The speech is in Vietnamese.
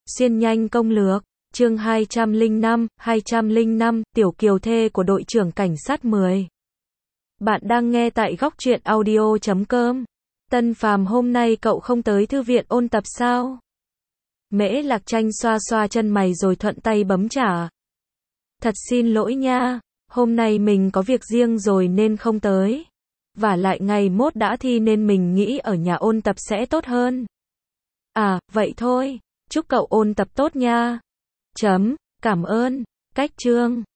Xuyên nhanh công lược, chương 205, Tiểu Kiều thê của đội trưởng cảnh sát 10. Bạn đang nghe tại góc truyện audio.com. Tân Phàm, hôm nay cậu không tới thư viện ôn tập sao? Mễ Lạc Tranh xoa xoa chân mày rồi thuận tay bấm trả. Thật xin lỗi nha, hôm nay mình có việc riêng rồi nên không tới. Vả lại ngày mốt đã thi nên mình nghĩ ở nhà ôn tập sẽ tốt hơn. À, vậy thôi. Chúc cậu ôn tập tốt nha. Cảm ơn. Cách chương.